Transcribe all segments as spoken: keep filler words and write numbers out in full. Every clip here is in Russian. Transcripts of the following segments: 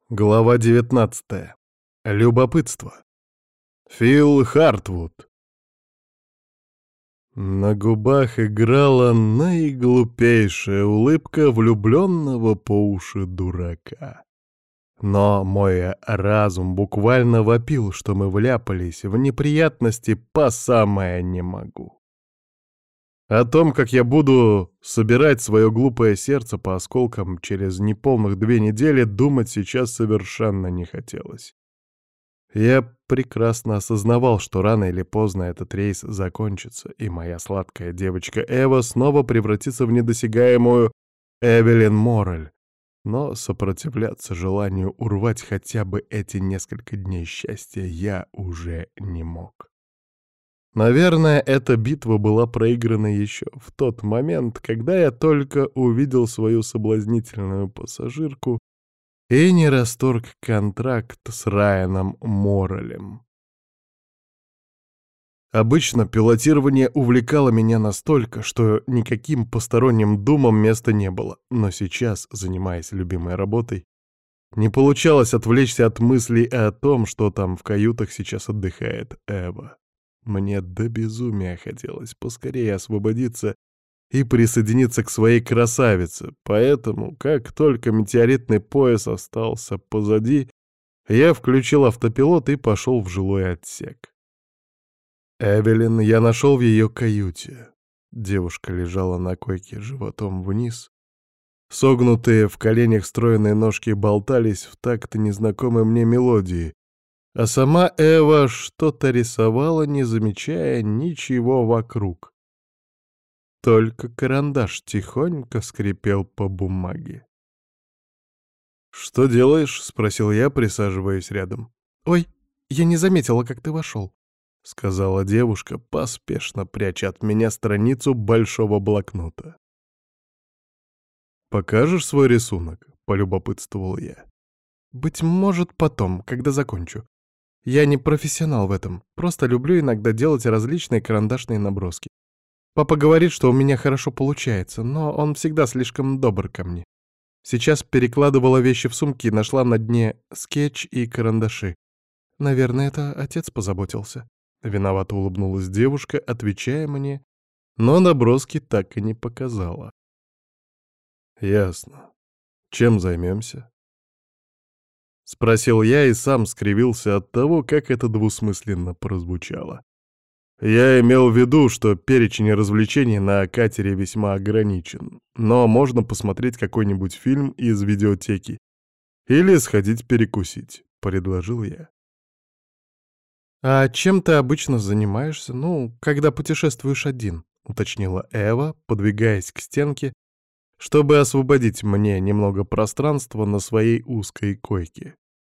Глава девятнадцатая. Любопытство. Фил Хартвуд. На губах играла наиглупейшая улыбка влюбленного по уши дурака. Но мой разум буквально вопил, что мы вляпались в неприятности по самое не могу. О том, как я буду собирать свое глупое сердце по осколкам через неполных две недели, думать сейчас совершенно не хотелось. Я прекрасно осознавал, что рано или поздно этот рейс закончится, и моя сладкая девочка Эва снова превратится в недосягаемую Эвелин Моррель. Но сопротивляться желанию урвать хотя бы эти несколько дней счастья я уже не мог. Наверное, эта битва была проиграна еще в тот момент, когда я только увидел свою соблазнительную пассажирку и не расторг контракт с Райаном Моррелем. Обычно пилотирование увлекало меня настолько, что никаким посторонним думам места не было, но сейчас, занимаясь любимой работой, не получалось отвлечься от мыслей о том, что там в каютах сейчас отдыхает Эва. Мне до безумия хотелось поскорее освободиться и присоединиться к своей красавице, поэтому, как только метеоритный пояс остался позади, я включил автопилот и пошел в жилой отсек. Эвелин я нашел в ее каюте. Девушка лежала на койке животом вниз. Согнутые в коленях стройные ножки болтались в такт незнакомой мне мелодии, а сама Эва что-то рисовала, не замечая ничего вокруг. Только карандаш тихонько скрипел по бумаге. «Что делаешь?» — спросил я, присаживаясь рядом. «Ой, я не заметила, как ты вошел», — сказала девушка, поспешно пряча от меня страницу большого блокнота. «Покажешь свой рисунок?» — полюбопытствовал я. «Быть может, потом, когда закончу. Я не профессионал в этом, просто люблю иногда делать различные карандашные наброски. Папа говорит, что у меня хорошо получается, но он всегда слишком добр ко мне. Сейчас перекладывала вещи в сумки и нашла на дне скетч и карандаши. Наверное, это отец позаботился». Виновато улыбнулась девушка, отвечая мне, но наброски так и не показала. «Ясно. Чем займемся?» — спросил я и сам скривился от того, как это двусмысленно прозвучало. Я имел в виду, что перечень развлечений на катере весьма ограничен, но можно посмотреть какой-нибудь фильм из видеотеки или сходить перекусить, — предложил я. «А чем ты обычно занимаешься, ну, когда путешествуешь один?» — уточнила Эва, подвигаясь к стенке, чтобы освободить мне немного пространства на своей узкой койке.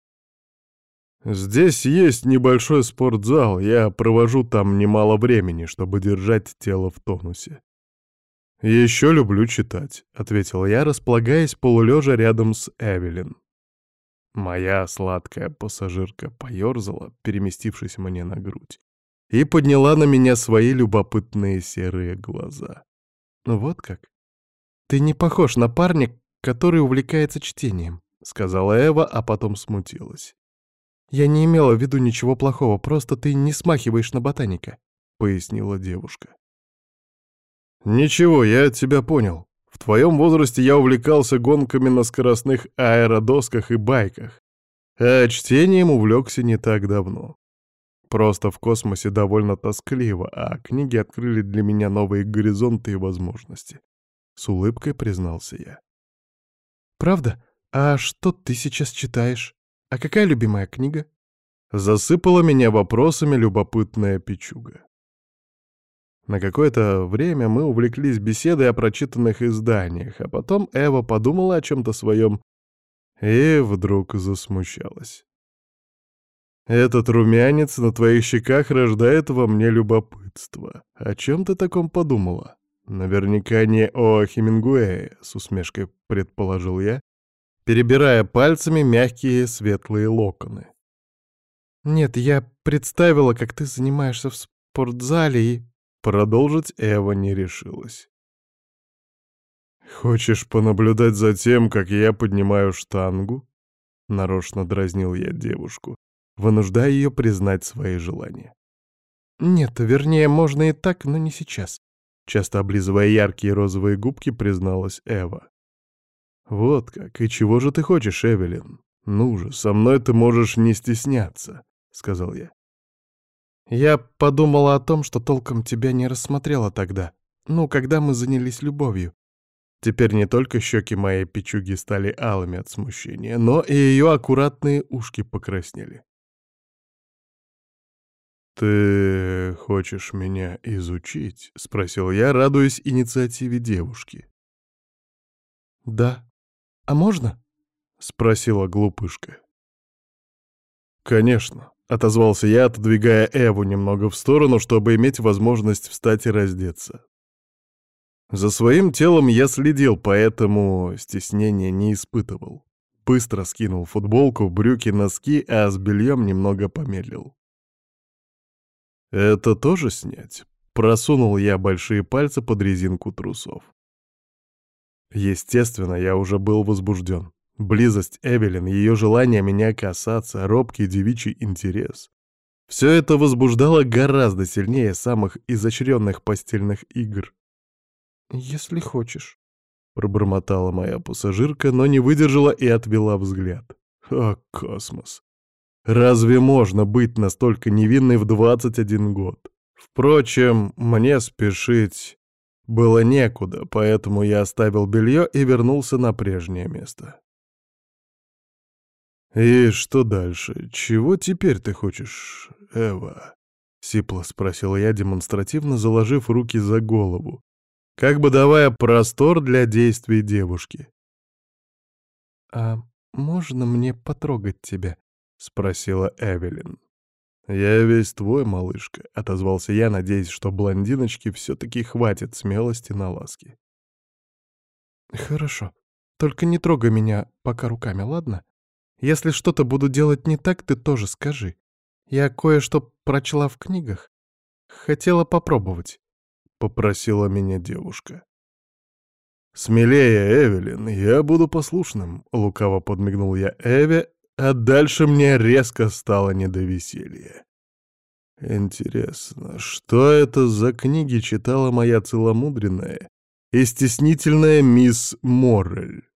«Здесь есть небольшой спортзал, я провожу там немало времени, чтобы держать тело в тонусе. Еще люблю читать», — ответил я, располагаясь полулежа рядом с Эвелин. Моя сладкая пассажирка поерзала, переместившись мне на грудь, и подняла на меня свои любопытные серые глаза. «Ну вот как? Ты не похож на парня, который увлекается чтением», — сказала Эва, а потом смутилась. «Я не имела в виду ничего плохого, просто ты не смахиваешь на ботаника», — пояснила девушка. «Ничего, я тебя понял. В твоем возрасте я увлекался гонками на скоростных аэродосках и байках, а чтением увлекся не так давно. Просто в космосе довольно тоскливо, а книги открыли для меня новые горизонты и возможности», — с улыбкой признался я. «Правда? А что ты сейчас читаешь? А какая любимая книга?» Засыпала меня вопросами любопытная печуга. На какое-то время мы увлеклись беседой о прочитанных изданиях, а потом Эва подумала о чем-то своем и вдруг засмущалась. «Этот румянец на твоих щеках рождает во мне любопытство. О чем ты таком подумала? Наверняка не о Хемингуэе», — с усмешкой предположил я, перебирая пальцами мягкие светлые локоны. «Нет, я представила, как ты занимаешься в спортзале и...» Продолжить Эва не решилась. «Хочешь понаблюдать за тем, как я поднимаю штангу?» Нарочно дразнил я девушку, вынуждая ее признать свои желания. «Нет, вернее, можно и так, но не сейчас», — часто облизывая яркие розовые губки, призналась Эва. «Вот как, и чего же ты хочешь, Эвелин? Ну же, со мной ты можешь не стесняться», — сказал я. «Я подумала о том, что толком тебя не рассмотрела тогда. Ну, когда мы занялись любовью». Теперь не только щеки моей печуги стали алыми от смущения, но и ее аккуратные ушки покраснели. «Ты хочешь меня изучить?» — спросил я, радуясь инициативе девушки. «Да. А можно?» — спросила глупышка. «Конечно», — отозвался я, отодвигая Эву немного в сторону, чтобы иметь возможность встать и раздеться. За своим телом я следил, поэтому стеснения не испытывал. Быстро скинул футболку, брюки, носки, а с бельем немного помедлил. «Это тоже снять?» — просунул я большие пальцы под резинку трусов. Естественно, я уже был возбужден. Близость Эвелин, ее желание меня касаться, робкий девичий интерес. Все это возбуждало гораздо сильнее самых изощренных постельных игр. «Если хочешь», — пробормотала моя пассажирка, но не выдержала и отвела взгляд. О, космос! Разве можно быть настолько невинной в двадцать один год? Впрочем, мне спешить было некуда, поэтому я оставил белье и вернулся на прежнее место. «И что дальше? Чего теперь ты хочешь, Эва?» — сипло спросил я, демонстративно заложив руки за голову, как бы давая простор для действий девушки. «А можно мне потрогать тебя?» — спросила Эвелин. «Я весь твой, малышка», — отозвался я, надеясь, что блондиночке все-таки хватит смелости на ласки. «Хорошо. Только не трогай меня пока руками, ладно? Если что-то буду делать не так, ты тоже скажи. Я кое-что прочла в книгах. Хотела попробовать», — попросила меня девушка. «Смелее, Эвелин, я буду послушным», — лукаво подмигнул я Эве, а дальше мне резко стало не до веселья. Интересно, что это за книги читала моя целомудренная и стеснительная мисс Моррель?